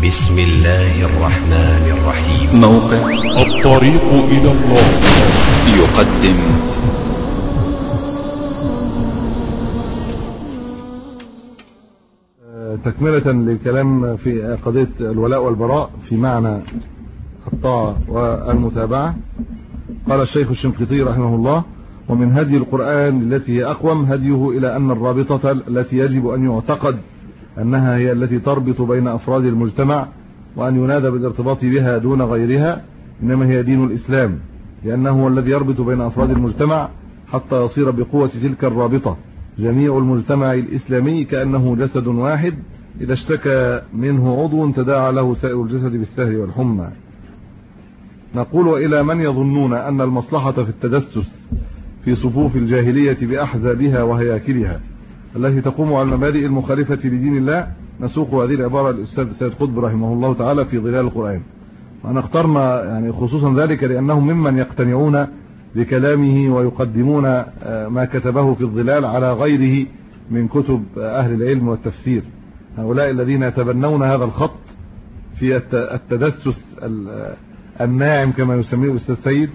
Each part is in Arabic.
بسم الله الرحمن الرحيم. موقع الطريق إلى الله يقدم تكملة للكلام في قضية الولاء والبراء في معنى الطاعة والمتابعة. قال الشيخ الشنقيطي رحمه الله: ومن هدي القرآن التي هي أقوم هديه إلى أن الرابطة التي يجب أن يعتقد أنها هي التي تربط بين أفراد المجتمع وأن ينادى بالارتباط بها دون غيرها إنما هي دين الإسلام، لأنه هو الذي يربط بين أفراد المجتمع حتى يصير بقوة تلك الرابطة جميع المجتمع الإسلامي كأنه جسد واحد، إذا اشتكى منه عضو تداعى له سائر الجسد بالسهر والحمى. نقول: وإلى من يظنون أن المصلحة في التدسس في صفوف الجاهلية بأحزابها وهياكلها التي تقوم على المبادئ المخالفة لدين الله، نسوق هذه العبارة للأستاذ سيد قطب رحمه الله تعالى في ظلال القرآن. وأنا اخترنا يعني خصوصا ذلك لأنهم ممن يقتنعون بكلامه ويقدمون ما كتبه في الظلال على غيره من كتب أهل العلم والتفسير. هؤلاء الذين يتبنون هذا الخط في التدسس الناعم كما يسميه الأستاذ سيد،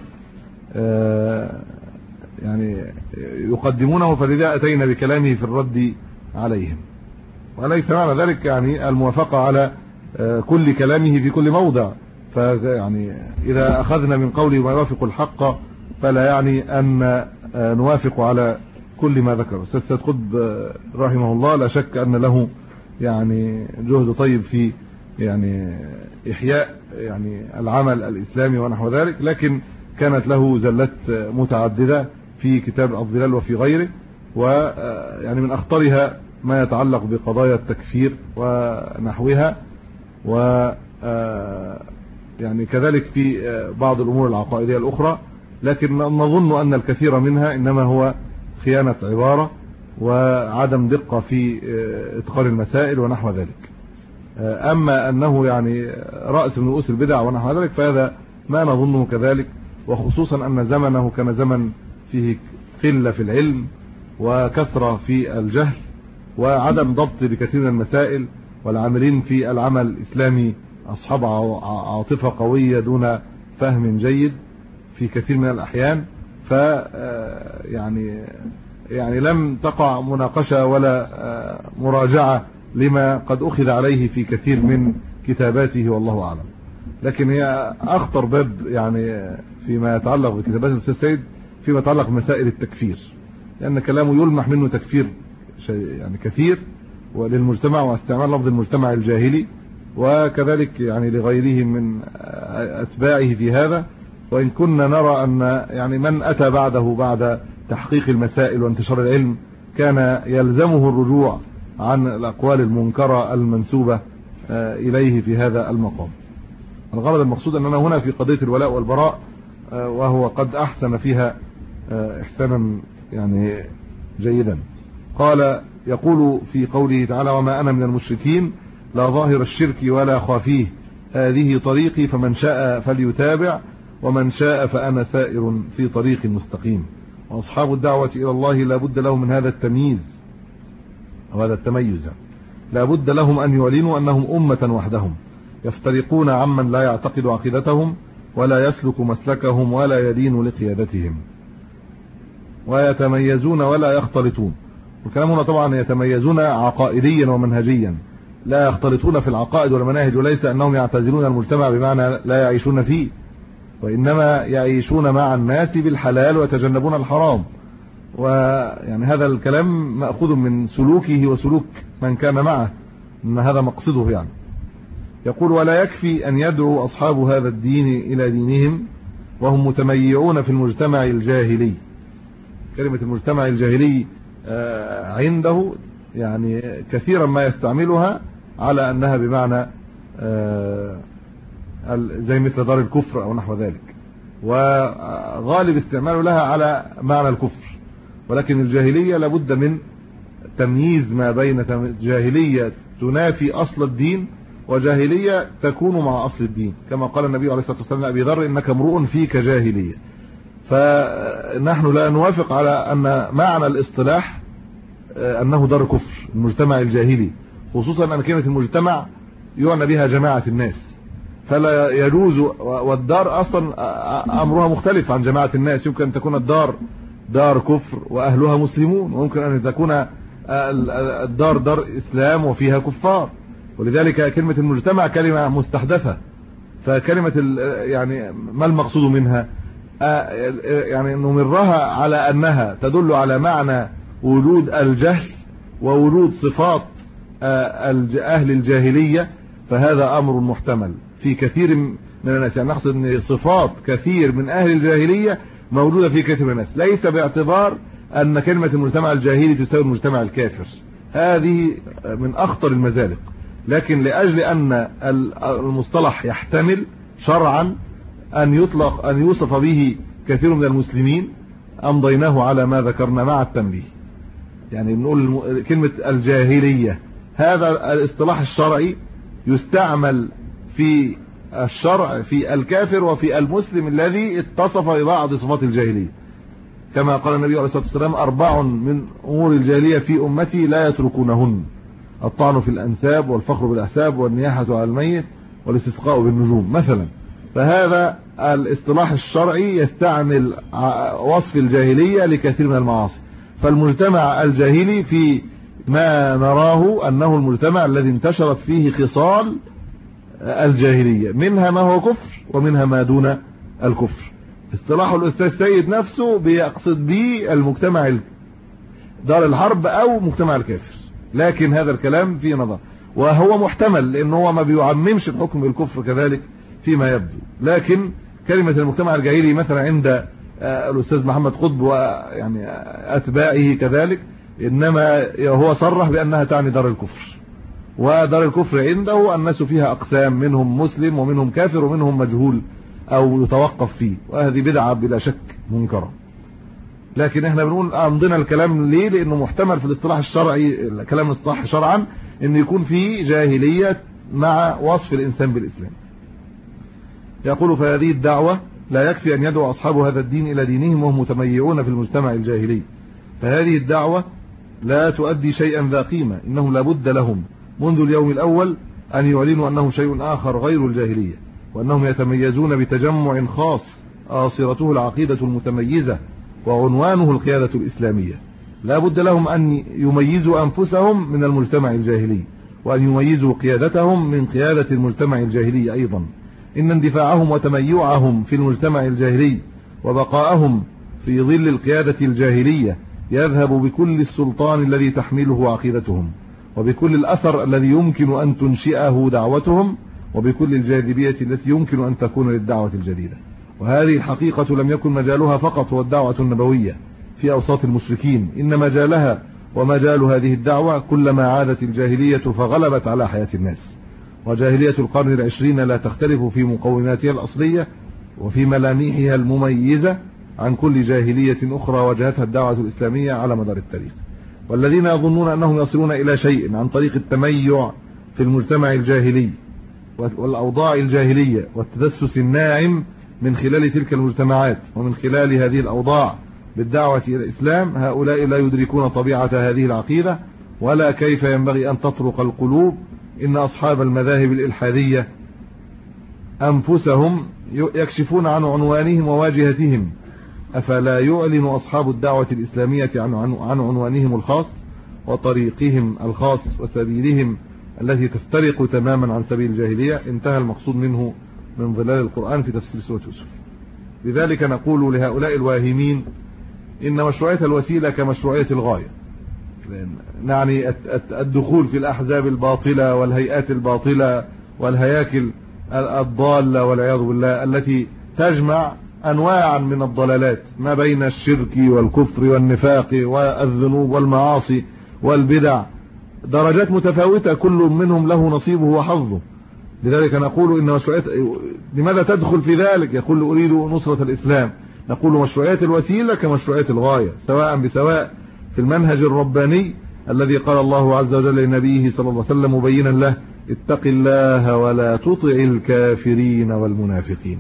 يعني يقدمونه، فلذا أتينا بكلامه في الرد عليهم. وليس معنى ذلك يعني الموافقة على كل كلامه في كل موضع، فيعني إذا أخذنا من قوله ما يوافق الحق فلا يعني أن نوافق على كل ما ذكره. أستاذ سيد قطب رحمه الله لا شك أن له يعني جهد طيب في يعني إحياء يعني العمل الإسلامي ونحو ذلك، لكن كانت له زلات متعددة في كتاب الظلال وفي غيره، ويعني من أخطرها ما يتعلق بقضايا التكفير ونحوها، و يعني كذلك في بعض الأمور العقائدية الأخرى، لكن نظن أن الكثير منها إنما هو خيانة عبارة وعدم دقة في إتقان المسائل ونحو ذلك. أما أنه يعني رأس من رؤوس البدع ونحو ذلك فهذا ما نظنه كذلك، وخصوصا أن زمنه كان زمن فيه قلة في العلم وكثرة في الجهل وعدم ضبط لكثير من المسائل، والعاملين في العمل الإسلامي أصحاب عاطفة قوية دون فهم جيد في كثير من الأحيان، ف يعني لم تقع مناقشة ولا مراجعة لما قد أخذ عليه في كثير من كتاباته والله أعلم. لكن هي أخطر باب يعني فيما يتعلق بكتابات الأستاذ سيد فيما يتعلق بمسائل التكفير، لأن كلامه يلمح منه تكفير يعني كثير وللمجتمع، واستعمال لفظ المجتمع الجاهلي، وكذلك يعني لغيره من أتباعه في هذا. وإن كنا نرى أن يعني من أتى بعده بعد تحقيق المسائل وانتشار العلم كان يلزمه الرجوع عن الأقوال المنكرة المنسوبة إليه في هذا المقام. الغرض المقصود أننا هنا في قضية الولاء والبراء، وهو قد أحسن فيها إحسانا يعني جيدا. قال يقول في قوله تعالى: وما أنا من المشركين لا ظاهر الشرك ولا خافيه، هذه طريقي فمن شاء فليتابع ومن شاء فأنا سائر في طريق مستقيم. وأصحاب الدعوة إلى الله لا بد لهم من هذا التمييز أو هذا التميز، لا بد لهم أن يعلنوا أنهم أمة وحدهم يفترقون عمن لا يعتقد عقيدتهم ولا يسلك مسلكهم ولا يدين لقيادتهم، ويتميزون ولا يختلطون. والكلام هنا طبعا يتميزون عقائديا ومنهجيا، لا يختلطون في العقائد والمناهج، وليس أنهم يعتزلون المجتمع بمعنى لا يعيشون فيه، وإنما يعيشون مع الناس بالحلال ويتجنبون الحرام. ويعني هذا الكلام مأخوذ من سلوكه وسلوك من كان معه، إن هذا مقصده يعني. يقول: ولا يكفي أن يدعو أصحاب هذا الدين إلى دينهم وهم متميعون في المجتمع الجاهلي. كلمة المجتمع الجاهلي عنده يعني كثيرا ما يستعملها على أنها بمعنى زي مثل دار الكفر أو نحو ذلك، وغالب استعماله لها على معنى الكفر. ولكن الجاهلية لابد من تمييز ما بين جاهلية تنافي أصل الدين وجاهلية تكون مع أصل الدين، كما قال النبي عليه الصلاة والسلام لأبي ذر: إنك امرؤ فيك جاهلية. فنحن لا نوافق على أن معنى الاصطلاح أنه دار كفر المجتمع الجاهلي، خصوصا أن كلمة المجتمع يعنى بها جماعة الناس، فلا يجوز. والدار اصلا امرها مختلف عن جماعة الناس. يمكن ان تكون الدار دار كفر واهلها مسلمون، وممكن ان تكون الدار دار اسلام وفيها كفار. ولذلك كلمة المجتمع كلمة مستحدثة. فكلمة يعني ما المقصود منها؟ يعني نمرها على انها تدل على معنى وجود الجهل ووجود صفات اهل الجاهلية، فهذا امر محتمل في كثير من الناس. يعني نقصد ان صفات كثير من اهل الجاهلية موجودة في كثير من الناس، ليس باعتبار ان كلمة المجتمع الجاهلي تساوي المجتمع الكافر، هذه من اخطر المزالق. لكن لاجل ان المصطلح يحتمل شرعا ان يطلق ان يوصف به كثير من المسلمين، امضيناه على ما ذكرنا مع التنبيه. يعني نقول كلمة الجاهلية هذا الاصطلاح الشرعي يستعمل في الشرع في الكافر وفي المسلم الذي اتصف ببعض صفات الجاهلية، كما قال النبي عليه الصلاة والسلام: 4 من امور الجاهلية في امتي لا يتركونهن: الطعن في الانساب، والفخر بالاحساب، والنياحة على الميت، والاستسقاء بالنجوم مثلا. فهذا الاصطلاح الشرعي يستعمل وصف الجاهلية لكثير من المعاصي. فالمجتمع الجاهلي في ما نراه انه المجتمع الذي انتشرت فيه خصال الجاهلية، منها ما هو كفر ومنها ما دون الكفر. اصطلاح الاستاذ سيد نفسه بيقصد به المجتمع دار الحرب او مجتمع الكافر، لكن هذا الكلام فيه نظر، وهو محتمل لانه هو ما بيعممش الحكم بالكفر كذلك فيما يبدو. لكن كلمة المجتمع الجاهلي مثلا عند الاستاذ محمد قطب ويعني اتباعه كذلك، انما هو صرح بانها تعني دار الكفر، ودار الكفر عنده الناس فيها اقسام، منهم مسلم ومنهم كافر ومنهم مجهول او يتوقف فيه، وهذه بدعة بلا شك منكرة. لكن احنا بنقول امضينا الكلام ليه؟ لانه محتمل في الاصطلاح الشرعي، الكلام الصح شرعا، ان يكون فيه جاهلية مع وصف الانسان بالاسلام. يقول: فهذه الدعوة لا يكفي ان يدعو اصحاب هذا الدين الى دينهم وهم متميعون في المجتمع الجاهلي، فهذه الدعوة لا تؤدي شيئا ذا قيمة، انهم لابد لهم منذ اليوم الاول ان يعلنوا انه شيء اخر غير الجاهلية، وانهم يتميزون بتجمع خاص آصرته العقيدة المتميزة وعنوانه القيادة الإسلامية. لا بد لهم أن يميزوا أنفسهم من المجتمع الجاهلي، وأن يميزوا قيادتهم من قيادة المجتمع الجاهلي أيضا. إن اندفاعهم وتميعهم في المجتمع الجاهلي وبقاءهم في ظل القيادة الجاهلية يذهب بكل السلطان الذي تحمله عقيدتهم، وبكل الأثر الذي يمكن أن تنشئه دعوتهم، وبكل الجاذبية التي يمكن أن تكون للدعوة الجديدة. وهذه الحقيقة لم يكن مجالها فقط هو الدعوة النبوية في أوساط المشركين، إن مجالها ومجال هذه الدعوة كلما عادت الجاهلية فغلبت على حياة الناس. وجاهلية القرن العشرين لا تختلف في مقوماتها الأصلية وفي ملامحها المميزة عن كل جاهلية أخرى واجهتها الدعوة الإسلامية على مدار التاريخ. والذين يظنون أنهم يصلون إلى شيء عن طريق التميع في المجتمع الجاهلي والأوضاع الجاهلية والتدسس الناعم من خلال تلك المجتمعات ومن خلال هذه الأوضاع بالدعوة إلى الإسلام، هؤلاء لا يدركون طبيعة هذه العقيدة ولا كيف ينبغي أن تطرق القلوب. إن أصحاب المذاهب الإلحادية أنفسهم يكشفون عن عنوانهم وواجهتهم، أفلا يعلن أصحاب الدعوة الإسلامية عن عنوانهم الخاص وطريقهم الخاص وسبيلهم التي تفترق تماما عن سبيل الجاهلية؟ انتهى المقصود منه من ظلال القرآن في تفسير سورة يوسف. لذلك نقول لهؤلاء الواهمين إن مشروعية الوسيلة كمشروعية الغاية، يعني الدخول في الأحزاب الباطلة والهيئات الباطلة والهياكل الضالة والعياذ بالله التي تجمع أنواعا من الضلالات ما بين الشرك والكفر والنفاق والذنوب والمعاصي والبدع، درجات متفاوتة كل منهم له نصيبه وحظه. لذلك نقول إن مشروعية، لماذا تدخل في ذلك؟ يقول أريد نصرة الإسلام، نقول مشروعية الوسيلة كمشروعية الغاية سواء بسواء في المنهج الرباني الذي قال الله عز وجل لنبيه صلى الله عليه وسلم مبينا له: اتق الله ولا تطع الكافرين والمنافقين،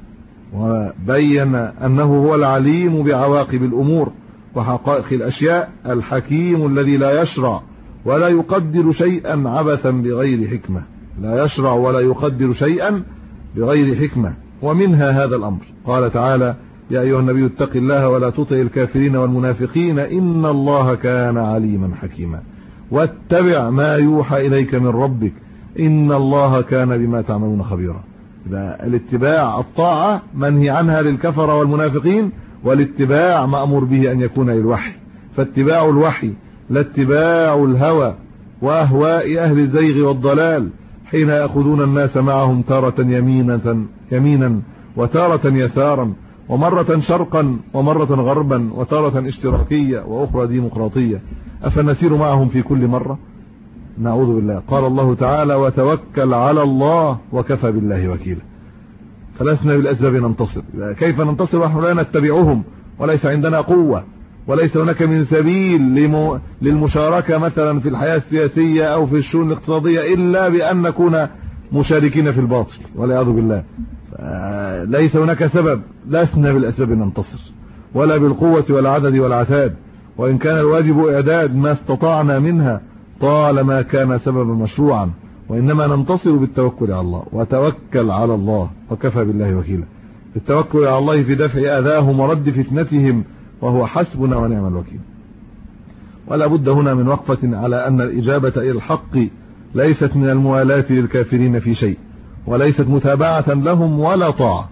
وبين أنه هو العليم بعواقب الأمور وحقائق الأشياء، الحكيم الذي لا يشرع ولا يقدر شيئا عبثا بغير حكمة، لا يشرع ولا يقدر شيئا بغير حكمة، ومنها هذا الأمر. قال تعالى: يا أيها النبي اتق الله ولا تطع الكافرين والمنافقين إن الله كان عليما حكيما، واتبع ما يوحى إليك من ربك إن الله كان بما تعملون خبيرا. الاتباع الطاعة منهي عنها للكفرة والمنافقين، والاتباع مأمور به أن يكون للوحي، فاتباع الوحي لا اتباع الهوى وأهواء أهل الزيغ والضلال حين يأخذون الناس معهم تارة يمينا وتارة يسارا، ومرة شرقا ومرة غربا، وتارة اشتراكية وأخرى ديمقراطية، أفنسير معهم في كل مرة؟ نعوذ بالله. قال الله تعالى: وتوكل على الله وكفى بالله وكيلا. فلسنا بالأسباب ننتصر. كيف ننتصر ونحن لا نتبعهم وليس عندنا قوة وليس هناك من سبيل للمشاركة مثلا في الحياة السياسية أو في الشؤون الاقتصادية إلا بأن نكون مشاركين في الباطل والعياذ بالله. ليس هناك سبب، لسنا بالأسباب ننتصر ولا بالقوة والعدد والعتاد، وإن كان الواجب إعداد ما استطعنا منها طالما كان سببا مشروعا، وإنما ننتصر بالتوكل على الله. وتوكل على الله وكفى بالله وكيلا. التوكل على الله في دفع أذاهم ورد فتنتهم، وهو حسبنا ونعم الوكيل. ولا بد هنا من وقفة على أن الإجابة إلى الحق ليست من الموالاة للكافرين في شيء، وليست متابعة لهم ولا طاعة.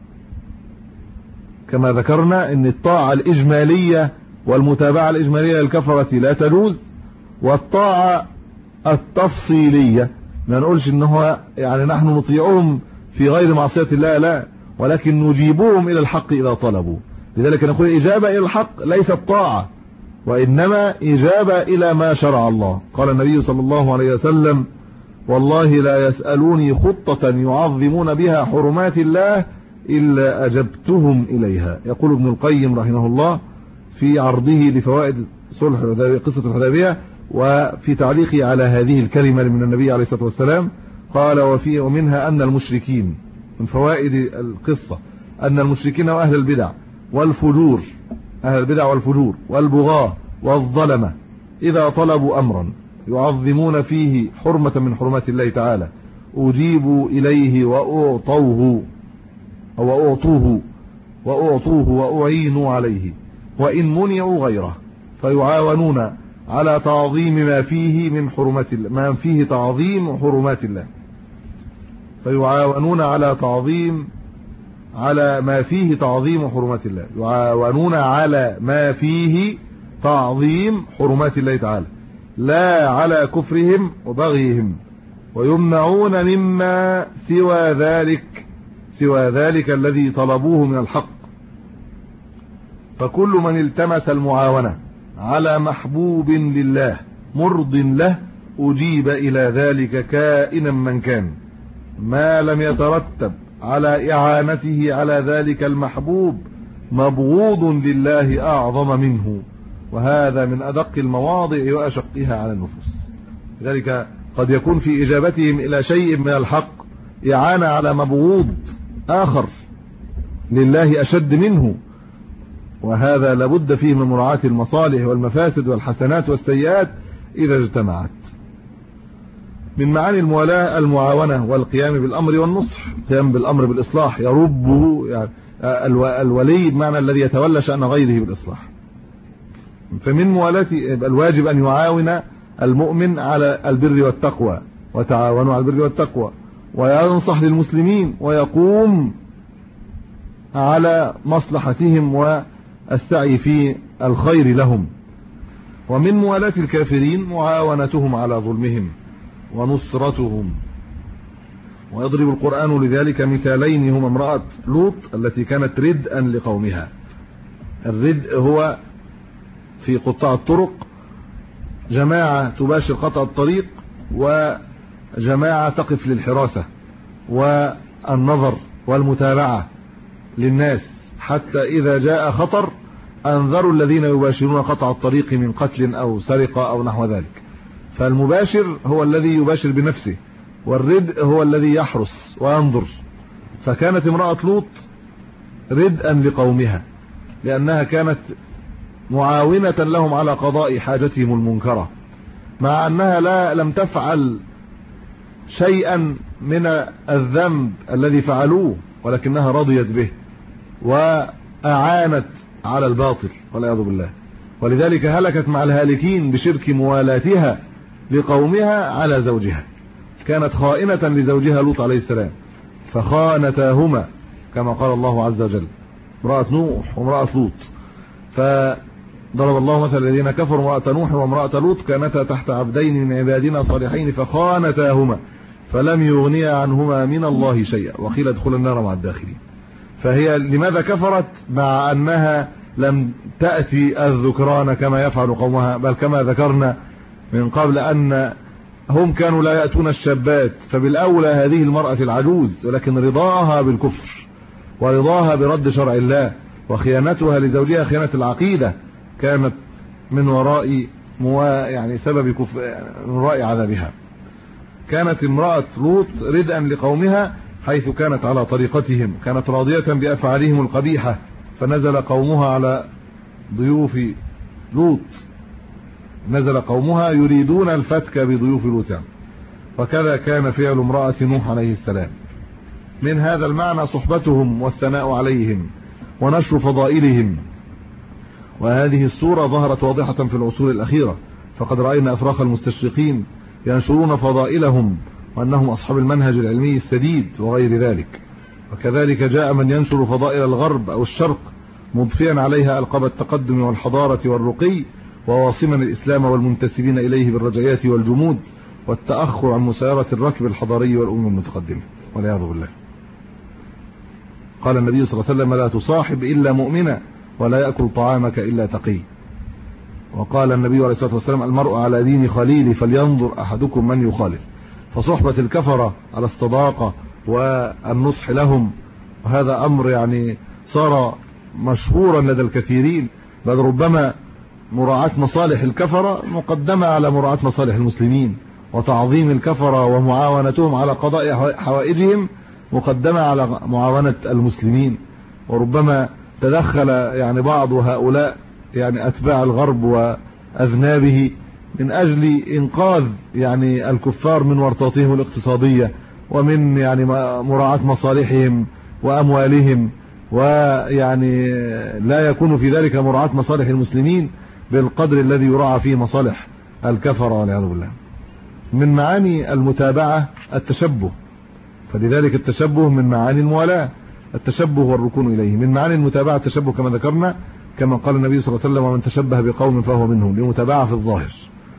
كما ذكرنا أن الطاعة الإجمالية والمتابعة الإجمالية للكفرة لا تجوز، والطاعة التفصيلية ما نقولش إنه يعني نحن نطيعهم في غير معصية الله، لا، ولكن نجيبهم إلى الحق إذا طلبوا. لذلك نقول إجابة إلى الحق ليست طاعة، وإنما إجابة إلى ما شرع الله. قال النبي صلى الله عليه وسلم: والله لا يسألوني خطة يعظمون بها حرمات الله إلا أجبتهم إليها. يقول ابن القيم رحمه الله في عرضه لفوائد صلح الحديبية، قصة الحديبية، وفي تعليقه على هذه الكلمة من النبي عليه الصلاة والسلام، قال: ومنها أن المشركين، من فوائد القصة أن المشركين وأهل البدع والفجور، أهل البدع والفجور والبغاة والظلمة إذا طلبوا أمرا يعظمون فيه حرمة من حرمات الله تعالى أجيبوا إليه وأعطوه وأعينوا عليه، وإن منعوا غيره فيعاونون على تعظيم ما فيه من حرمات الله، ما فيه تعظيم حرمات الله، فيعاونون على ما فيه تعظيم حرمات الله، يعاونون على ما فيه تعظيم حرمات الله تعالى، لا على كفرهم وبغيهم، ويمنعون مما سوى ذلك الذي طلبوه من الحق. فكل من التمس المعاونة على محبوب لله مرض له أجيب إلى ذلك كائنا من كان، ما لم يترتب على إعانته على ذلك المحبوب مبغوض لله أعظم منه، وهذا من أدق المواضع وأشقها على النفوس. لذلك قد يكون في إجابتهم إلى شيء من الحق إعانة على مبغوض آخر لله أشد منه، وهذا لابد فيه من مراعاة المصالح والمفاسد والحسنات والسيئات إذا اجتمعت. من معاني الموالاة المعاونة والقيام بالأمر والنصح، القيام بالأمر بالإصلاح، يربه يعني الولي بمعنى الذي يتولى شأن غيره بالإصلاح. فمن موالاة الواجب أن يعاون المؤمن على البر والتقوى، وتعاونوا على البر والتقوى، وينصح للمسلمين ويقوم على مصلحتهم والسعي في الخير لهم. ومن موالاة الكافرين معاونتهم على ظلمهم ونصرتهم. ويضرب القرآن لذلك مثالين هما امرأة لوط التي كانت ردءا لقومها. الردء هو في قطاع الطرق جماعة تباشر قطع الطريق، وجماعة تقف للحراسة والنظر والمتابعة للناس، حتى إذا جاء خطر أنذروا الذين يباشرون قطع الطريق من قتل أو سرقة أو نحو ذلك. فالمباشر هو الذي يباشر بنفسه، والردء هو الذي يحرس وينظر. فكانت امرأة لوط ردءا لقومها لأنها كانت معاونة لهم على قضاء حاجتهم المنكرة، مع أنها لم تفعل شيئا من الذنب الذي فعلوه، ولكنها رضيت به وأعانت على الباطل والعياذ بالله. ولذلك هلكت مع الهالكين بشرك موالاتها لقومها على زوجها. كانت خائنة لزوجها لوط عليه السلام فخانتاهما كما قال الله عز وجل، امرأة نوح وامرأة لوط. فضرب الله مثل الذين كفروا امرأة نوح وامرأة لوط كانتا تحت عبدين من عبادنا صالحين فخانتاهما فلم يغنيا عنهما من الله شيئا وقيل ادخلا النار مع الداخلين. فهي لماذا كفرت مع أنها لم تأتي الذكران كما يفعل قومها، بل كما ذكرنا من قبل أن هم كانوا لا يأتون الشابات، فبالأولى هذه المرأة العجوز، ولكن رضاها بالكفر ورضاها برد شرع الله وخيانتها لزوجها خيانة العقيدة كانت من وراء سبب من وراء عذابها. كانت امرأة لوط ردءا لقومها حيث كانت على طريقتهم، كانت راضية بأفعالهم القبيحة، فنزل قومها على ضيوف لوط، نزل قومها يريدون الفتك بضيوف لوط، وكذا كان فعل امرأة نوح عليه السلام. من هذا المعنى صحبتهم والثناء عليهم ونشر فضائلهم، وهذه الصورة ظهرت واضحة في العصور الأخيرة، فقد رأينا أفراخ المستشرقين ينشرون فضائلهم وأنهم أصحاب المنهج العلمي السديد وغير ذلك. وكذلك جاء من ينشر فضائل الغرب أو الشرق مضفيا عليها ألقاب التقدم والحضارة والرقي، وواصما الإسلام والمنتسبين إليه بالرجعيات والجمود والتأخر عن مسيرة الركب الحضاري والأمم المتقدمة والعياذ بالله. قال النبي صلى الله عليه وسلم: لا تصاحب إلا مؤمنا ولا يأكل طعامك إلا تقي. وقال النبي عليه الصلاة والسلام: المرء على دين خليل فلينظر أحدكم من يخالف. فصحبة الكفرة على الصداقة والنصح لهم، وهذا أمر صار مشهورا لدى الكثيرين، بل ربما مراعاة مصالح الكفرة مقدمة على مراعاة مصالح المسلمين، وتعظيم الكفرة ومعاونتهم على قضاء حوائجهم مقدمة على معاونة المسلمين. وربما تدخل بعض هؤلاء أتباع الغرب وأذنابه من أجل إنقاذ الكفار من ورطاتهم الاقتصادية ومن مراعاة مصالحهم وأموالهم، لا يكون في ذلك مراعاة مصالح المسلمين بالقدر الذي يراعى فيه مصالح الكفر والعياذ بالله. من معاني المتابعة التشبه، فلذلك التشبه من معاني الموالاة، التشبه والركون إليه. من معاني المتابعة التشبه كما ذكرنا، كما قال النبي صلى الله عليه وسلم: ومن تشبه بقوم فهو منهم، لمتابعة في الظاهر.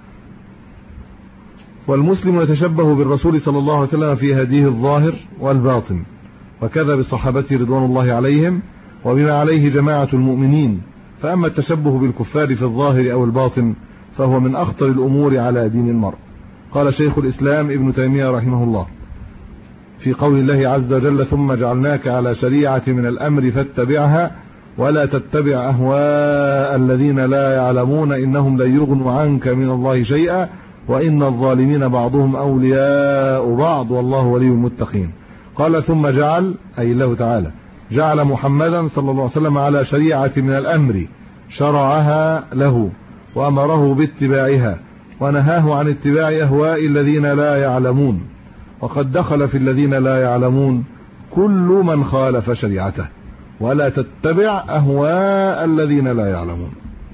والمسلم يتشبه بالرسول صلى الله عليه وسلم في هديه الظاهر والباطن، وكذا بالصحابة رضوان الله عليهم وبما عليه جماعة المؤمنين. فأما التشبه بالكفار في الظاهر أو الباطن فهو من أخطر الأمور على دين المرء. قال شيخ الإسلام ابن تيمية رحمه الله في قول الله عز وجل: ثم جعلناك على شريعة من الأمر فاتبعها ولا تتبع أهواء الذين لا يعلمون إنهم لن يغنوا عنك من الله شيئا وإن الظالمين بعضهم أولياء بعض والله ولي المتقين. قال: ثم جعل، أي الله تعالى جعل محمدا صلى الله عليه وسلم على شريعة من الأمر شرعها له وأمره باتباعها ونهاه عن اتباع أهواء الذين لا يعلمون، وقد دخل في الذين لا يعلمون كل من خالف شريعته، ولا تتبع أهواء الذين لا يعلمون.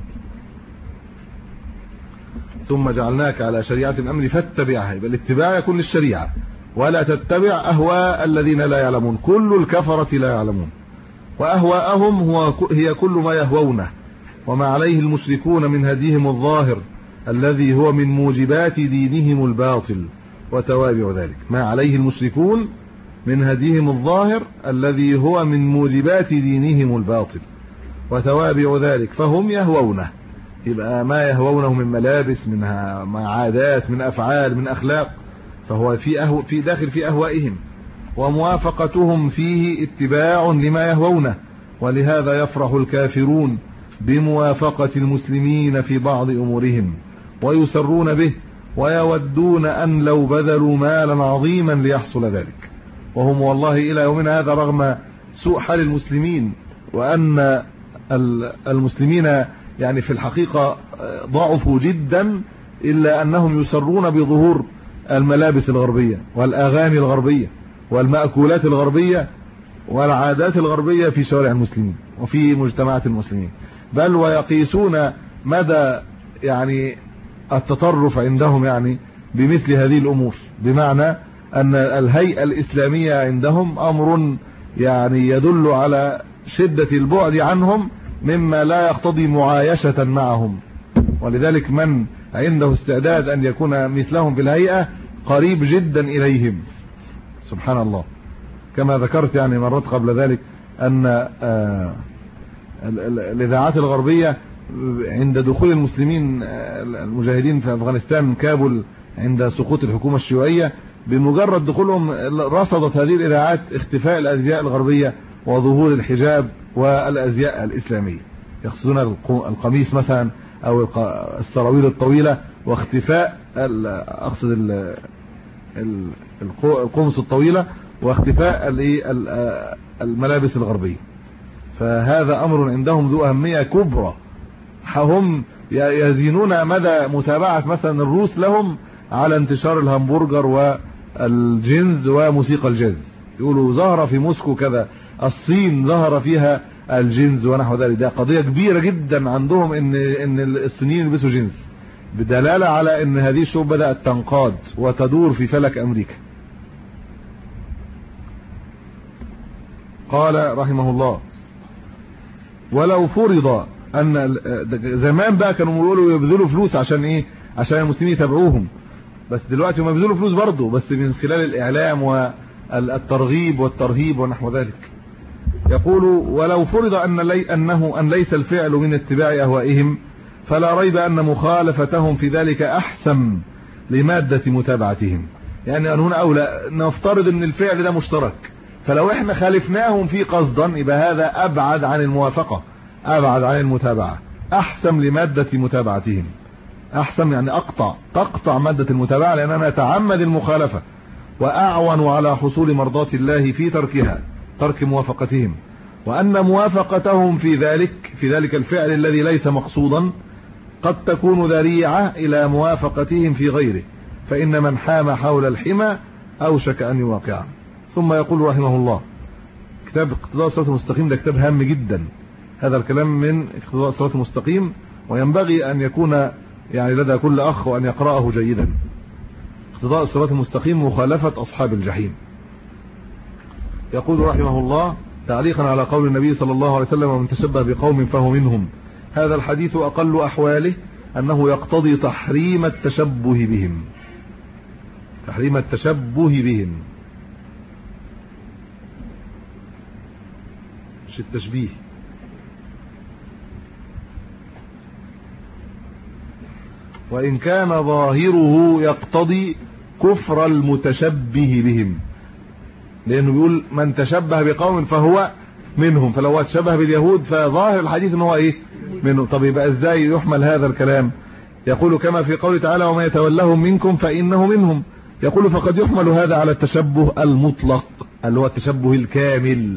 ثم جعلناك على شريعة الأمر فاتبعها، يبقى الاتباع يكون للشريعة، ولا تتبع أهواء الذين لا يعلمون. كل الكفرة لا يعلمون، وأهواءهم هي كل ما يهوونه وما عليه المشركون من هديهم الظاهر الذي هو من موجبات دينهم الباطل وتوابع ذلك. ما عليه المشركون من هديهم الظاهر الذي هو من موجبات دينهم الباطل وتوابع ذلك، فهم يهوونه. يبقى ما يهوونه من ملابس، من عادات، من أفعال، من أخلاق، فهو في داخل في أهوائهم، وموافقتهم فيه اتباع لما يهوونه. ولهذا يفرح الكافرون بموافقة المسلمين في بعض أمورهم ويسرون به، ويودون أن لو بذلوا مالا عظيما ليحصل ذلك. وهم والله إلى يومنا هذا رغم سوء حال المسلمين وأن المسلمين في الحقيقة ضعفوا جدا، إلا أنهم يسرون بظهور الملابس الغربية والأغاني الغربية والمأكولات الغربية والعادات الغربية في شوارع المسلمين وفي مجتمعات المسلمين، بل ويقيسون مدى يعني التطرف عندهم يعني بمثل هذه الأمور، بمعنى أن الهيئة الإسلامية عندهم أمر يعني يدل على شدة البعد عنهم مما لا يقتضي معايشة معهم، ولذلك من عنده استعداد أن يكون مثلهم في الهيئة قريب جدا إليهم سبحان الله. كما ذكرت يعني مرات قبل ذلك أن الإذاعات الغربية عند دخول المسلمين المجاهدين في أفغانستان كابول عند سقوط الحكومة الشيوعية، بمجرد دخولهم رصدت هذه الإذاعات اختفاء الأزياء الغربية وظهور الحجاب والأزياء الإسلامية، يقصدون القميص مثلا أو السراويل الطويلة، واختفاء أقصد القمص الطويلة واختفاء الملابس الغربية. فهذا أمر عندهم ذو أهمية كبرى، هم يزينون مدى متابعة مثلا الروس لهم على انتشار الهمبرجر والجينز وموسيقى الجاز، يقولوا ظهر في موسكو كذا، الصين ظهر فيها الجينز ونحو ذلك. ده قضية كبيرة جدا عندهم ان الصينيين يلبسوا جينز، بدلالة على ان هذه الشعوب بدأت تنقاد وتدور في فلك امريكا. قال رحمه الله: ولو فرض ان زمان بقى كانوا يقولوا يبذلوا فلوس عشان ايه؟ عشان المسلمين يتابعوهم، بس دلوقتي هم بيبذلوا فلوس برضه، بس من خلال الاعلام والترغيب والترهيب ونحو ذلك. يقول: ولو فرض ان ليس الفعل من اتباع اهوائهم، فلا ريب ان مخالفتهم في ذلك احسن لمادة متابعتهم. يعني هنا اولى نفترض ان الفعل ده مشترك، فلو احنا خالفناهم فيه قصدا يبقى هذا ابعد عن الموافقة، ابعد عن المتابعة، احسن لمادة متابعتهم. احسن يعني تقطع مادة المتابعة، لاننا نتعمد المخالفة، واعون على حصول مرضات الله في تركها، ترك موافقتهم. وان موافقتهم في ذلك الفعل الذي ليس مقصودا قد تكون ذريعة الى موافقتهم في غيره، فان من حام حول الحمى اوشك ان يواقعه. ثم يقول رحمه الله: كتاب اقتضاء الصراط المستقيم ده كتاب هام جدا، هذا الكلام من اقتضاء الصراط المستقيم، وينبغي ان يكون يعني لدى كل اخ وان يقرأه جيدا. اقتضاء الصراط المستقيم مخالفة اصحاب الجحيم. يقول رحمه الله تعليقا على قول النبي صلى الله عليه وسلم: ومن تشبه بقوم فهو منهم. هذا الحديث اقل احواله انه يقتضي تحريم التشبه بهم، تحريم التشبه بهم، مش التشبيه. وإن كان ظاهره يقتضي كفر المتشبه بهم، لأنه بيقول من تشبه بقوم فهو منهم، فلو تشبه باليهود فظاهر الحديث انه هو ايه؟ منه. طب يبقى ازاي يحمل هذا الكلام؟ يقول كما في قوله تعالى: وما يتولهم منكم فإنه منهم. يقول فقد يحمل هذا على التشبه المطلق اللي هو التشبه الكامل،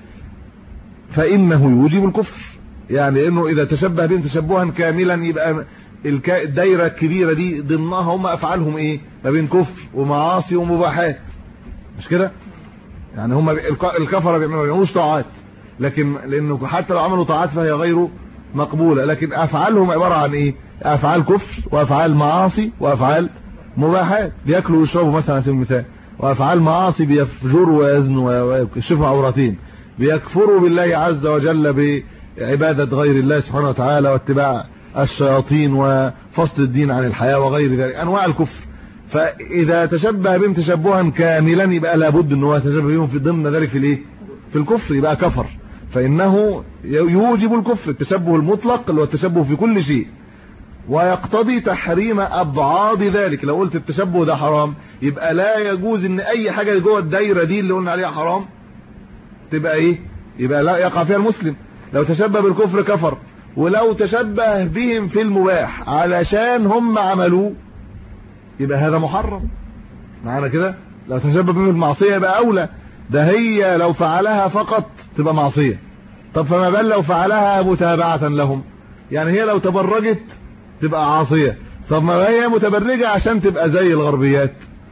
فإنه يوجب الكفر. يعني انه اذا تشبه بهم تشبها كاملا يبقى الدايره الكبيره دي ضمنها هم افعالهم ايه؟ ما بين كفر ومعاصي ومباحات، مش كده؟ يعني هم الكفره ما بيعملوش طاعات، لكن لانه حتى لو عملوا طاعات فهي غير مقبوله، لكن افعالهم عباره عن ايه؟ افعال كفر وافعال معاصي وافعال مباحات، بياكلوا ويشربوا مثلا على سبيل المثال، وافعال معاصي بيفجروا ويزنوا ويكشفوا عوراتين، بيكفروا بالله عز وجل بعباده غير الله سبحانه وتعالى واتباع الشياطين وفصل الدين عن الحياة وغير ذلك انواع الكفر. فاذا تشبه بهم تشبها كاملا يبقى لابد ان هو يتشبه بهم في ضمن ذلك في الايه؟ في الكفر، يبقى كفر، فانه يوجب الكفر. التشبه المطلق اللي هو التشبه في كل شيء، ويقتضي تحريم ابعاد ذلك. لو قلت التشبه ده حرام يبقى لا يجوز ان اي حاجه جوه الدايره دي اللي قلنا عليها حرام تبقى ايه؟ يبقى لا يقع فيها المسلم. لو تشبه بالكفر كفر، ولو تشبه بهم في المباح علشان هم عملوه يبقى هذا محرم معنا كده. لو تشبه بهم المعصيه يبقى اولى، ده هي لو فعلها فقط تبقى معصيه، طب فما بال لو فعلها متابعه لهم؟ يعني هي لو تبرجت تبقى عاصيه، طب ما هي متبرجه عشان تبقى زي الغربيات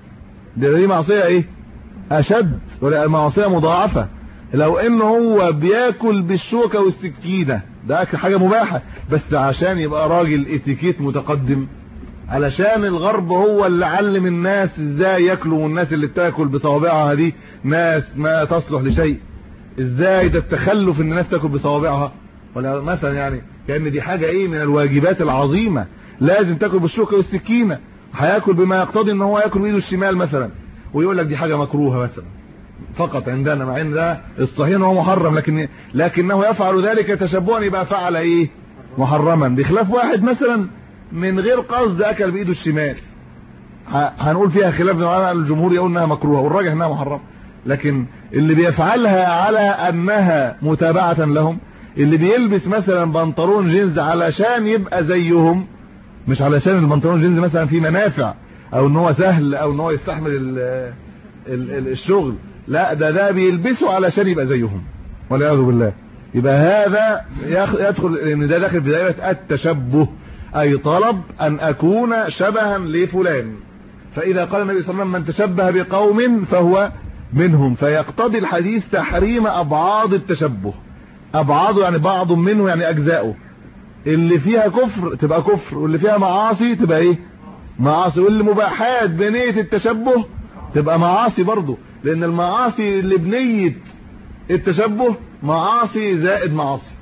دي معصية ايه اشد، ولا معصية مضاعفة. لو انه هو بياكل بالشوكة والسكينة ده حاجة مباحة، بس عشان يبقى راجل اتيكيت متقدم، علشان الغرب هو اللي علم الناس ازاي ياكلوا، والناس اللي بتاكل بصوابعها دي ناس ما تصلح لشيء. ازاي ده التخلف ان الناس تاكل بصوابعها، ولا مثلا يعني كأن دي حاجة ايه من الواجبات العظيمة، لازم تاكل بالشوكة والسكينة. هياكل بما يقتضي ان هو ياكل بايده الشمال مثلا، ويقول لك دي حاجة مكروهة مثلا فقط عندنا، مع ان ده الصحيح هو محرم، لكنه يفعل ذلك تشبها، يبقى فعل ايه محرما، بخلاف واحد مثلا من غير قصد اكل بايده الشمال، هنقول فيها خلاف مع الجمهور، يقول انها مكروهه والراجح انها محرمه. لكن اللي بيفعلها على انها متابعه لهم، اللي بيلبس مثلا بنطلون جينز علشان يبقى زيهم، مش علشان البنطلون جينز مثلا فيه منافع او ان هو سهل او ان هو يستحمل الشغل، لا ده بيلبسه علشان يبقى زيهم والعياذ بالله. يبقى هذا يدخل ان ده داخل في دائره التشبه، اي طلب ان اكون شبها لفلان. فاذا قال النبي صلى الله عليه وسلم من تشبه بقوم فهو منهم، فيقتضي الحديث تحريم ابعاض التشبه. ابعاضه يعني بعض منه يعني اجزاؤه، اللي فيها كفر تبقى كفر، واللي فيها معاصي تبقى ايه معاصي، واللي مباحات بنية التشبه تبقى معاصي برضه، لان المعاصي اللي بنية التشبه معاصي زائد معاصي،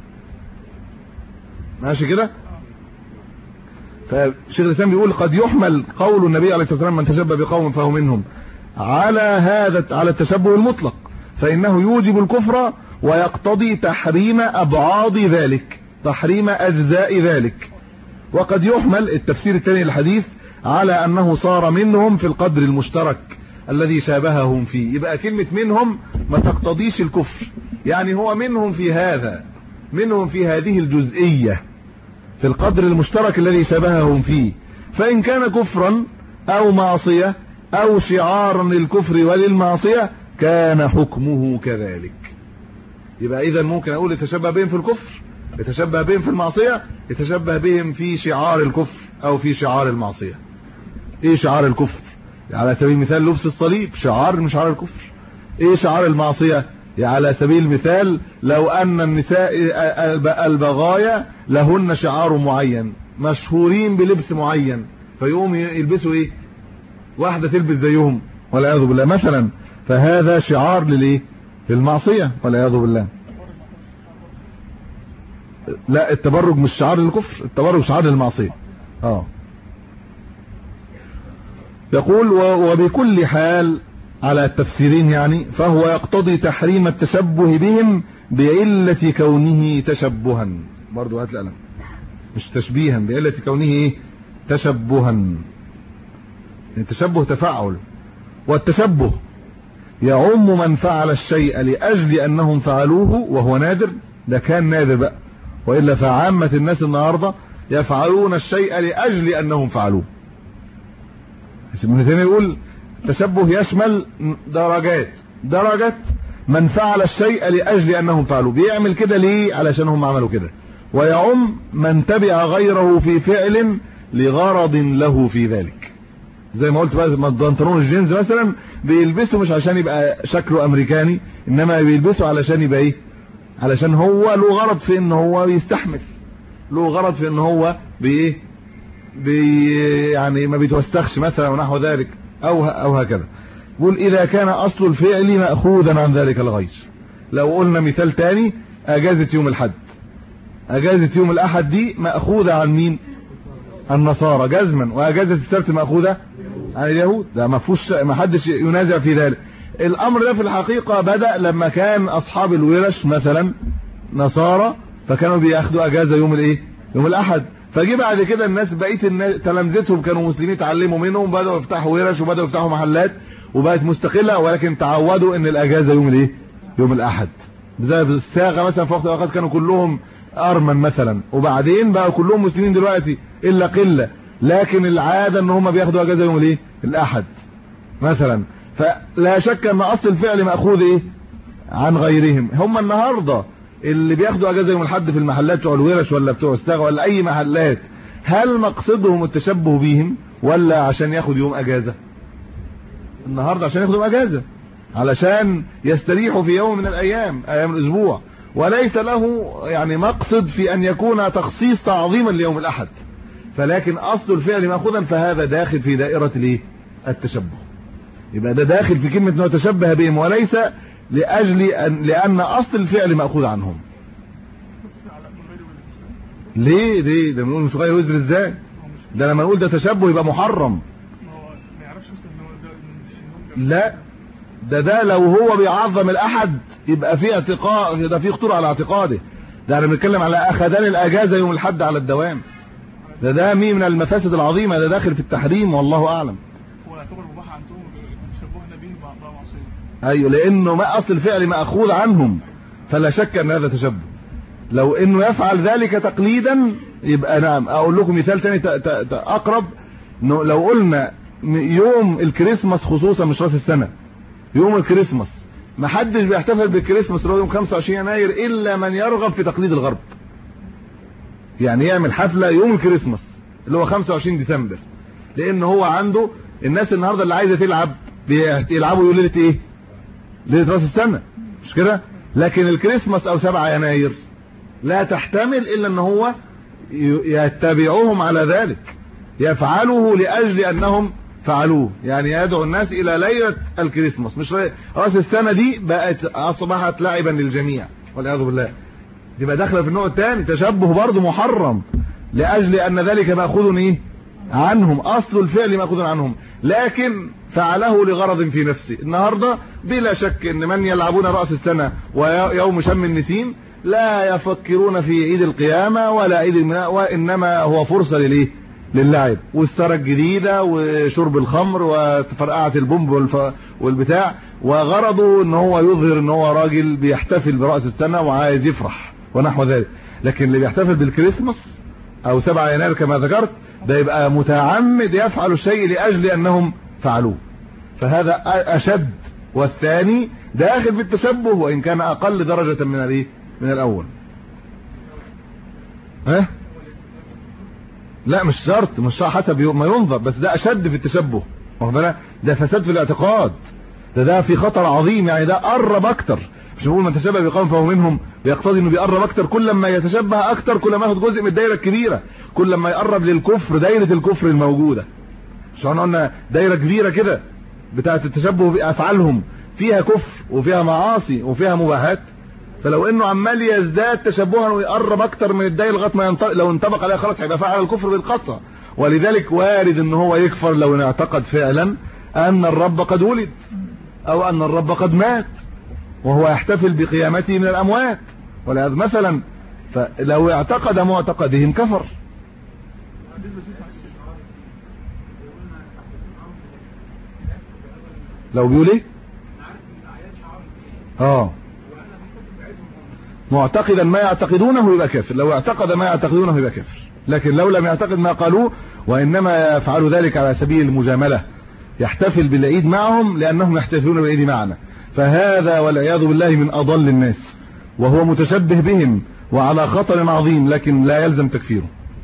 ماشي كده. فشيخ الاسلام بيقول قد يحمل قول النبي عليه الصلاه والسلام من تشبه بقوم فهو منهم على هذا، على التشبه المطلق، فانه يوجب الكفر ويقتضي تحريم ابعاض ذلك، تحريم اجزاء ذلك. وقد يحمل التفسير الثاني للحديث على انه صار منهم في القدر المشترك الذي شابههم فيه. يبقى كلمة منهم ما تقتضيش الكفر، يعني هو منهم في هذا، منهم في هذه الجزئية، في القدر المشترك الذي شابههم فيه. فإن كان كفرا أو معصية أو شعارا للكفر وللمعصية كان حكمه كذلك. يبقى إذا ممكن أقول يتشبه بهم في الكفر، يتشبه بهم في المعصية، يتشبه بهم في شعار الكفر أو في شعار المعصية. إيه شعار الكفر؟ على سبيل المثال لبس الصليب شعار من شعار الكفر. ايه شعار المعصية؟ على سبيل المثال لو ان النساء البغايا لهن شعار معين، مشهورين بلبس معين، فيقوم يلبسوا ايه، واحدة تلبس زيهم والعياذ بالله مثلا، فهذا شعار للايه، للمعصية والعياذ بالله. لا التبرج مش شعار للكفر، التبرج شعار للمعصية. يقول وبكل حال على التفسيرين يعني، فهو يقتضي تحريم التشبه بهم بعلة كونه تشبها، برضو هات القلم، مش تشبيها، بعلة كونه ايه تشبها. التشبه تفاعل، والتشبه يعم من فعل الشيء لأجل أنهم فعلوه وهو نادر، ده كان نادر بقى، وإلا فعامة الناس النهاردة يفعلون الشيء لأجل أنهم فعلوه. ابن تيمية يقول التشبه يشمل درجات من فعل الشيء لأجل أنهم فعلوا، بيعمل كده ليه علشان هم عملوا كده، ويعم من تبع غيره في فعل لغرض له في ذلك. زي ما قلت بقى بنطلون الجينز مثلا بيلبسه مش عشان يبقى شكله أمريكاني، إنما بيلبسه علشان يبقى إيه، علشان هو له غرض في إن هو يستحمل، له غرض في إن هو يعني ما بيتوسخش مثلا ونحو ذلك او هكذا. يقول اذا كان اصل الفعل ماخوذا عن ذلك الغير. لو قلنا مثال تاني، اجازة يوم الحد، اجازة يوم الاحد دي ماخوذة عن مين؟ النصارى جزما، واجازة السبت ماخوذة عن اليهود، ده ما حدش ينازع في ذلك. الامر ده في الحقيقة بدأ لما كان اصحاب الورش مثلا نصارى، فكانوا بياخدوا اجازة يوم الايه، يوم الاحد. فجي بعد كده الناس بقيت الناس تلامذتهم كانوا مسلمين اتعلموا منهم، بدأوا يفتحوا ورش وبدأوا يفتحوا محلات وبقت مستقلة، ولكن تعودوا ان الاجازة يوم الايه، يوم الاحد. زي الصاغة مثلا في وقت الاوقات كانوا كلهم ارمن مثلا، وبعدين بقى كلهم مسلمين دلوقتي الا قلة، لكن العادة ان هم بياخدوا اجازة يوم الايه، الاحد مثلا. فلا شك ان اصل الفعل مأخوذ ايه عن غيرهم. هم النهاردة اللي بياخدوا اجازة يوم الحد في المحلات بتوع الورش ولا بتوع الصاغة ولا اي محلات، هل مقصدهم التشبه بهم ولا عشان ياخد يوم اجازة؟ النهارده عشان ياخدوا اجازه، علشان يستريحوا في يوم من ايام الاسبوع، وليس له يعني مقصد في ان يكون تخصيص تعظيما ليوم الاحد، فلكن اصل الفعل ماخوذا، فهذا داخل في دائره الايه؟ التشبه. يبقى ده داخل في كلمه انه تشبه بهم، وليس لاجل لان اصل الفعل ماخوذ عنهم. ليه ده بنقول مش غير وزر ازاي؟ ده لما نقول ده تشبه يبقى محرم. لا ده لو هو بيعظم الاحد يبقى في اعتقاد، ده في خطوره على اعتقاده. ده احنا بنتكلم على اخذان الاجازه يوم الاحد على الدوام، ده مين من المفاسد العظيمه، ده داخل في التحريم والله اعلم. هو يعتبر مباح عندهم تشبهنا به بقى معصيه. ايوه، لانه ما اصل الفعل ماخوذ عنهم، فلا شك ان هذا تشبه. لو انه يفعل ذلك تقليدا يبقى نعم. اقول لكم مثال ثاني اقرب، انه لو قلنا يوم الكريسماس خصوصا مش راس السنه، يوم الكريسماس ما حدش بيحتفل بالكريسماس اللي هو يوم 25 يناير الا من يرغب في تقليد الغرب. يعني يعمل حفله يوم الكريسماس اللي هو 25 ديسمبر، لان هو عنده الناس النهارده اللي عايزه تلعب بيلعبوا يوم ليله ايه؟ ليله راس السنه، مش كده؟ لكن الكريسماس او 7 يناير لا تحتمل الا ان هو يتبعوهم على ذلك، يفعلوه لاجل انهم فعلوه، يعني يدعو الناس الى ليله الكريسماس، مش راس السنه دي بقت اصبحت لعبا للجميع والعياذ بالله. تبقى داخله في النوع الثاني، تشبه برضه محرم لاجل ان ذلك ماخوذ ايه؟ عنهم، اصل الفعل ماخوذ عنهم، لكن فعله لغرض في نفسه. النهارده بلا شك ان من يلعبون راس السنه ويوم شم النسيم لا يفكرون في عيد القيامه ولا عيد الميلاد، وانما هو فرصه للايه؟ للعب والسره الجديده وشرب الخمر وفرقعه البومب والبتاع، وغرضه ان هو يظهر ان هو راجل بيحتفل براس السنه وعايز يفرح ونحو ذلك. لكن اللي بيحتفل بالكريسماس او 7 يناير كما ذكرت ده يبقى متعمد يفعل الشيء لاجل انهم فعلوه، فهذا اشد. والثاني داخل في التشبه وان كان اقل درجه من الايه؟ من الاول. ها؟ لا مش شرط، مش حسب ما ينظر، بس ده اشد في التشبه، واخد بالك؟ ده فساد في الاعتقاد، ده في خطر عظيم، يعني ده قرب اكتر. مش بنقول من تشبه بقوم فهو منهم، بيقتضي انه بيقرب اكتر، كل ما يتشبه اكتر كل ما ياخد جزء من الدايره الكبيره، كل ما يقرب للكفر، دايره الكفر الموجوده. مش احنا قلنا دايره كبيره كده بتاعه التشبه بافعالهم، فيها كفر وفيها معاصي وفيها مباحات، فلو انه عمال يزداد تشبها ويقرب اكتر من الدايره لغايه ما لو انطبق عليها خلاص هيبقى فعل الكفر بالقطع. ولذلك وارد ان هو يكفر لو اعتقد فعلا ان الرب قد ولد او ان الرب قد مات وهو يحتفل بقيامته من الاموات ولهذا مثلا، فلو اعتقد معتقدهم كفر. لو بيقول ايه؟ معتقدا ما يعتقدونه يبقى كافر، لو اعتقد ما يعتقدونه يبقى كافر، لكن لو لم يعتقد ما قالوه وانما يفعل ذلك على سبيل المجامله، يحتفل بالعيد معهم لانهم يحتفلون بالعيد معنا، فهذا والعياذ بالله من اضل الناس، وهو متشبه بهم وعلى خطر عظيم، لكن لا يلزم تكفيره.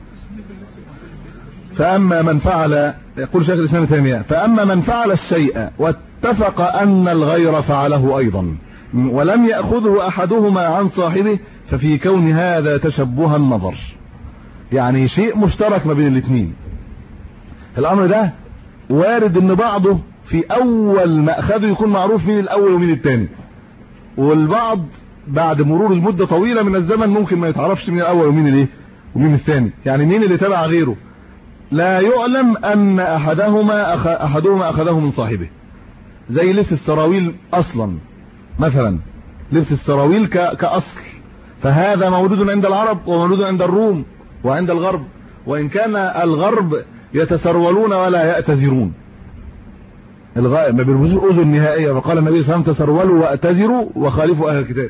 فاما من فعل، يقول شيخ الاسلام ابن تيميه، فاما من فعل الشيء واتفق ان الغير فعله ايضا ولم يأخذه أحدهما عن صاحبه ففي كون هذا تشبه النظر، يعني شيء مشترك ما بين الاثنين. الأمر ده وارد ان بعضه في أول ما أخذه يكون معروف مين الأول ومين الثاني، والبعض بعد مرور المدة طويلة من الزمن ممكن ما يتعرفش مين الأول ومين الايه ومين الثاني، يعني مين اللي تبع غيره، لا يعلم أن أحدهما أخذه من صاحبه. زي لبس السراويل أصلا مثلا، لبس السراويل كأصل، فهذا مولود عند العرب ومولود عند الروم وعند الغرب، وإن كان الغرب يتسرولون ولا يأتزرون، ما بيلبسوا أذن نهائية، فقال النبي صلى الله عليه وسلم تسرولوا وأتزروا وخالفوا أهل الكتاب.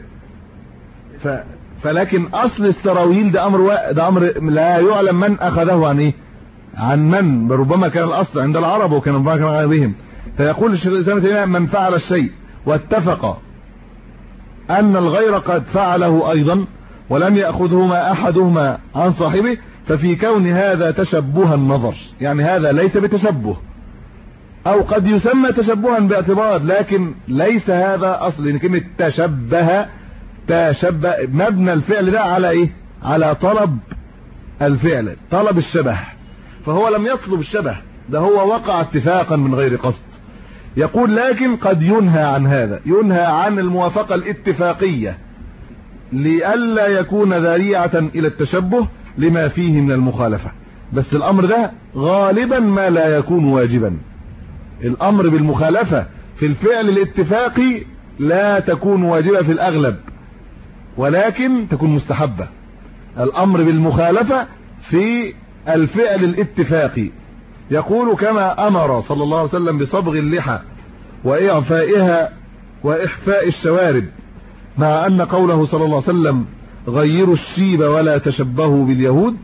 فلكن أصل السراويل ده أمر لا يعلم من أخذه عن إيه، عن من، ربما كان الأصل عند العرب وكان ربما كان غيرهم. فيقول الشيخ الإسلام ابن تيمية من فعل الشيء واتفق أن الغير قد فعله أيضا ولم يأخذهما أحدهما عن صاحبه ففي كون هذا تشبه النظر، يعني هذا ليس بتشبه، او قد يسمى تشبها باعتبار، لكن ليس هذا اصل. ان كلمه تشبه مبنى الفعل ده على ايه؟ على طلب الفعل، طلب الشبه، فهو لم يطلب الشبه، ده هو وقع اتفاقا من غير قصد. يقول لكن قد ينهى عن هذا، ينهى عن الموافقة الاتفاقية لئلا يكون ذريعة الى التشبه لما فيه من المخالفة. بس الامر ده غالبا ما لا يكون واجبا. الامر بالمخالفة في الفعل الاتفاقي لا تكون واجبة في الاغلب، ولكن تكون مستحبة. الامر بالمخالفة في الفعل الاتفاقي، يقول كما امر صلى الله عليه وسلم بصبغ اللحى واعفائها واحفاء الشوارب، مع ان قوله صلى الله عليه وسلم غيروا الشيب ولا تشبهوا باليهود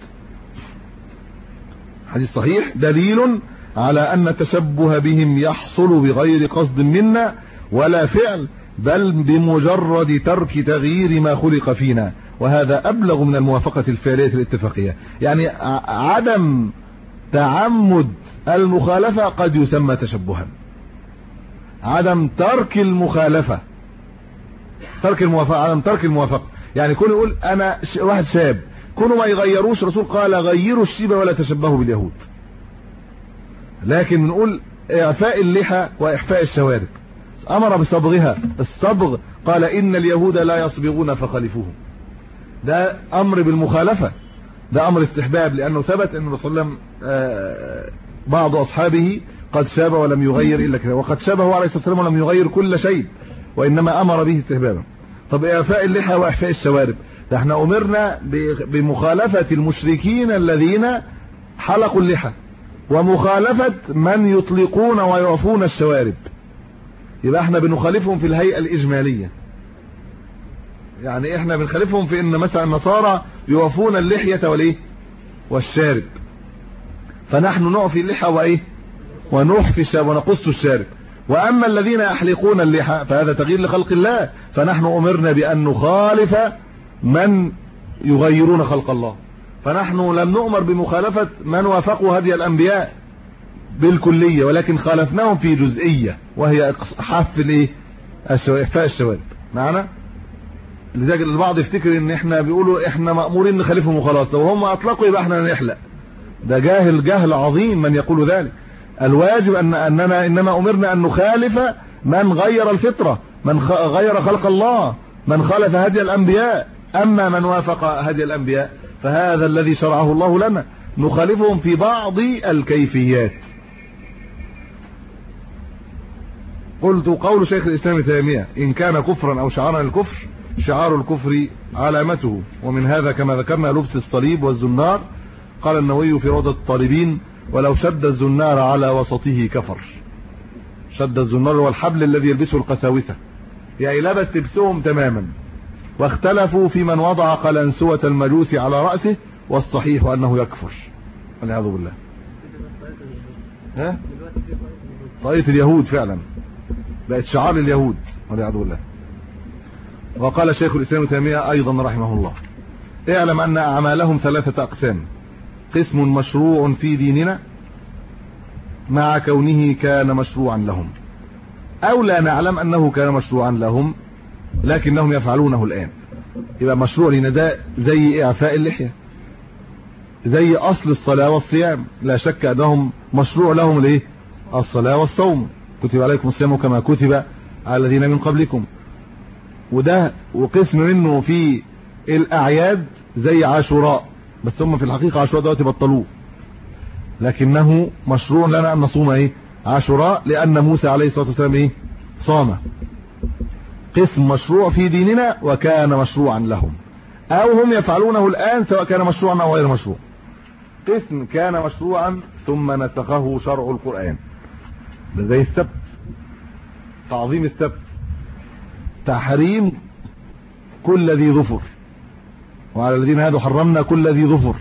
حديث صحيح، دليل على ان التشبه بهم يحصل بغير قصد منا ولا فعل، بل بمجرد ترك تغيير ما خلق فينا، وهذا ابلغ من الموافقة الفعلية الاتفاقية. يعني عدم تعمد المخالفة قد يسمى تشبها. عدم ترك المخالفة، عدم ترك الموافقة. يعني كونه يقول انا واحد شاب، كونه ما يغيروش، الرسول قال غيروا الشيب ولا تشبهوا باليهود، لكن نقول اعفاء اللحى واحفاء الشوارب، امر بصبغها. الصبغ قال ان اليهود لا يصبغون فخالفوهم، ده امر بالمخالفة، ده امر استحباب، لانه ثبت ان الرسول صلى الله عليه وسلم بعض اصحابه قد شاب ولم يغير الا كذا، وقد شابه عليه الصلاه والسلام ولم يغير كل شيء، وانما امر به استحبابا. طب اعفاء اللحى واحفاء الشوارب، ده احنا امرنا بمخالفة المشركين الذين حلقوا اللحى، ومخالفة من يطلقون ويعفون الشوارب. يبقى احنا بنخالفهم في الهيئة الاجمالية. يعني احنا بنخالفهم في ان مثلا النصارى يوفون اللحية والايه والشارب، فنحن نعفي اللحى وايه ونحفي الشارب ونقص الشارب. واما الذين يحلقون اللحى فهذا تغيير لخلق الله، فنحن امرنا بان نخالف من يغيرون خلق الله. فنحن لم نؤمر بمخالفة من وافقوا هدي الانبياء بالكلية، ولكن خالفناهم في جزئية، وهي حف الايه احفاء الشوارب. معنا؟ لذلك البعض يفتكر ان احنا بيقولوا احنا مأمورين نخالفهم وخلاص، لو هم اطلقوا يبقى احنا نحلق. ده جهل عظيم من يقول ذلك. الواجب اننا انما امرنا ان نخالف من غير الفطرة، من غير خلق الله، من خالف هدي الانبياء. اما من وافق هدي الانبياء فهذا الذي شرعه الله لنا، نخالفهم في بعض الكيفيات. قلت قول شيخ الاسلام ابن تيمية ان كان كفرا او شعارا للكفر، شعار الكفر علامته، ومن هذا كما ذكرنا لبس الصليب والزنار. قال النووي في روضة الطالبين ولو شد الزنار على وسطه كفر. شد الزنار هو الحبل الذي يلبسه القساوسة، يعني لبس لبسهم تماما. واختلفوا في من وضع قلنسوة المجوس على رأسه، والصحيح أنه يكفر والعياذ بالله. طريقة اليهود فعلا بقت شعار اليهود والعياذ بالله. وقال شيخ الإسلام ابن تيمية أيضا رحمه الله اعلم أن أعمالهم 3 أقسام: قسم مشروع في ديننا مع كونه كان مشروعا لهم، أو لا نعلم أنه كان مشروعا لهم لكنهم يفعلونه الآن. يبقى مشروع لنا ده زي إعفاء اللحية، زي أصل الصلاة والصيام، لا شك أنهم مشروع لهم الايه الصلاة والصوم، كتب عليكم الصيام كما كتب على الذين من قبلكم. وده وقسم منه في الأعياد زي عاشوراء، بس هم في الحقيقة عاشوراء دلوقتي بطلوه، لكنه مشروع لنا أن نصوم عاشوراء لأن موسى عليه الصلاة والسلام صام. قسم مشروع في ديننا وكان مشروعا لهم، أو هم يفعلونه الآن سواء كان مشروعا أو غير مشروع. قسم كان مشروعا ثم نسخه شرع القرآن، ده زي السبت، تعظيم السبت، تحريم كل ذي ظفر، وعلى الذين هادوا حرمنا كل ذي ظفر.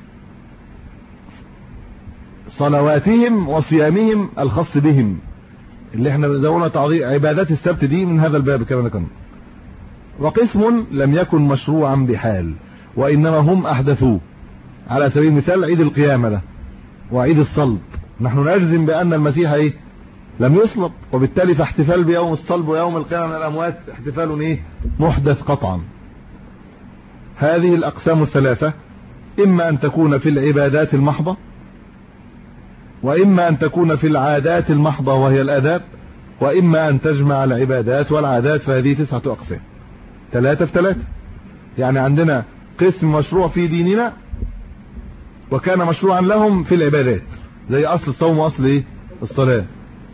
صلواتهم وصيامهم الخاص بهم اللي احنا بنزودنا تعظيم عبادات السبت دي من هذا الباب كما ذكرنا. وقسم لم يكن مشروعا بحال، وانما هم احدثوه، على سبيل المثال عيد القيامة ده وعيد الصلب. نحن نجزم بان المسيح لم يصلب، وبالتالي فاحتفال بيوم الصلب ويوم القيامة من الأموات احتفال ايه؟ محدث قطعا. هذه الأقسام الثلاثة إما أن تكون في العبادات المحضة، وإما أن تكون في العادات المحضة وهي الآداب، وإما أن تجمع العبادات والعادات، فهذه 9 أقسام، 3 في 3. يعني عندنا قسم مشروع في ديننا وكان مشروعا لهم في العبادات، زي أصل الصوم وأصل إيه؟ الصلاة.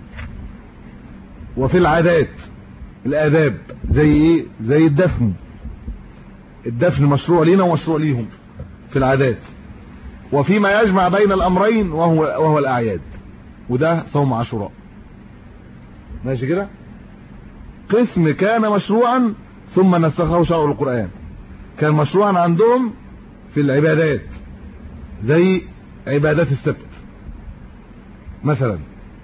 وفي العادات الآداب زي إيه؟ زي الدفن. الدفن مشروع لنا ومشروع ليهم في العادات. وفيما يجمع بين الأمرين وهو الأعياد، وده صوم عاشوراء. ماشي كده؟ قسم كان مشروعا ثم نسخه شرع القرآن، كان مشروعا عندهم في العبادات زي عبادات السبت مثلا،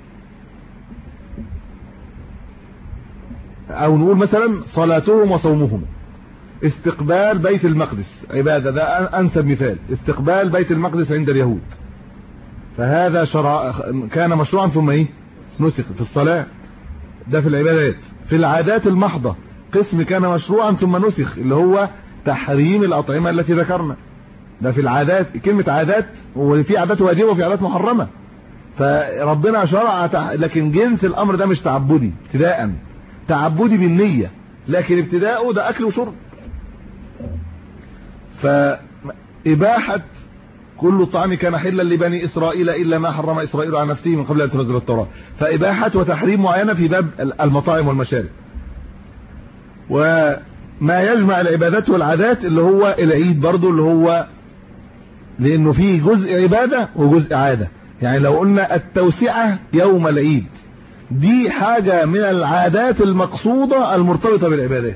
او نقول مثلا صلاتهم وصومهم. استقبال بيت المقدس عبادة، ده انسب مثال، استقبال بيت المقدس عند اليهود، فهذا كان مشروعا ثم ايه؟ نسخ. في الصلاة ده في العبادات. في العادات المحضة قسم كان مشروعا ثم نسخ، اللي هو تحريم الأطعمة التي ذكرنا، ده في العادات. كلمة عادات، وفي عادات واجبة وفي عادات محرمة، فربنا شرع لكن جنس الأمر ده مش تعبدي ابتداء، تعبدي بالنية، لكن ابتداءه ده أكل وشرب. فإباحة كل طعام كان حلا لبني إسرائيل إلا ما حرم إسرائيل على نفسه من قبل أن تنزل التوراة، فإباحة وتحريم معينة في باب المطاعم والمشارب. وما يجمع العبادات والعادات اللي هو العيد برضو، اللي هو لأنه فيه جزء عبادة وجزء عادة. يعني لو قلنا التوسعة يوم العيد، دي حاجة من العادات المقصودة المرتبطة بالعبادات،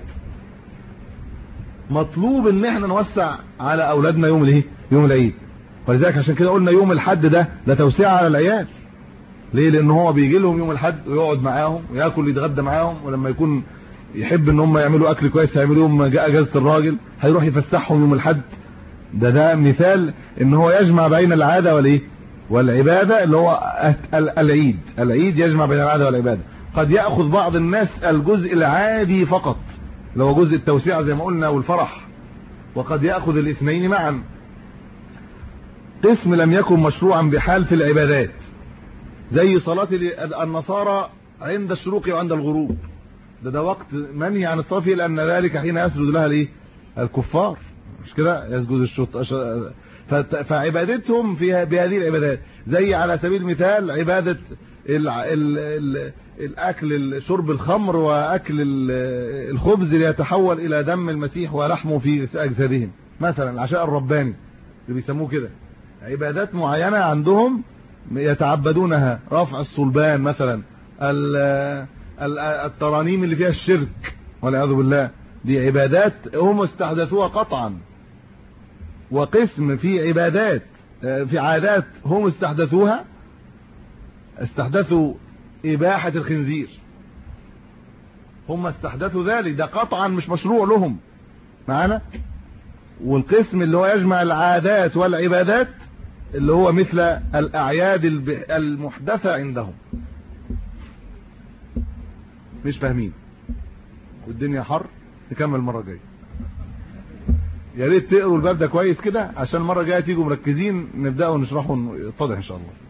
مطلوب ان احنا نوسع على اولادنا يوم الايه؟ يوم العيد. ولذلك عشان كده قلنا يوم الحد ده توسعة على العيال. ليه؟ لان هو بيجي لهم يوم الحد ويقعد معاهم وياكل ويتغدى معاهم، ولما يكون يحب ان هم يعملوا اكل كويس هيعملوا يوم جاء اجازة الراجل هيروح يفسحهم يوم الحد. ده مثال ان هو يجمع بين العادة والايه؟ والعبادة، اللي هو العيد. العيد يجمع بين العادة والعبادة. قد يأخذ بعض الناس الجزء العادي فقط، اللي هو جزء التوسيع زي ما قلنا والفرح، وقد يأخذ الاثنين معا. قسم لم يكن مشروعا بحال في العبادات، زي صلاة النصارى عند الشروق وعند الغروب، ده وقت منهي عن الصلاة فيه، لأن ذلك حين يسجد لها الايه؟ الكفار، مش كده؟ يسجد الشط. فعبادتهم فيها بهذه العبادات، زي على سبيل المثال عبادة الاكل، شرب الخمر واكل الخبز ليتحول الى دم المسيح ولحمه في اجسادهم مثلا، العشاء الرباني اللي بيسموه كده. عبادات معينة عندهم يتعبدونها، رفع الصلبان مثلا، الترانيم اللي فيها الشرك والعياذ بالله، دي عبادات هم استحدثوها قطعا. وقسم في عبادات، في عادات هم استحدثوا إباحة الخنزير، هم استحدثوا ذلك، ده قطعا مش مشروع لهم معنا. والقسم اللي هو يجمع العادات والعبادات اللي هو مثل الأعياد المحدثة عندهم. مش فاهمين والدنيا حر، نكمل المرة الجاية. يا ريت تقروا الباب ده كويس كده عشان المرة الجاية تيجوا مركزين، نبدأ ونشرحه يتضح إن شاء الله.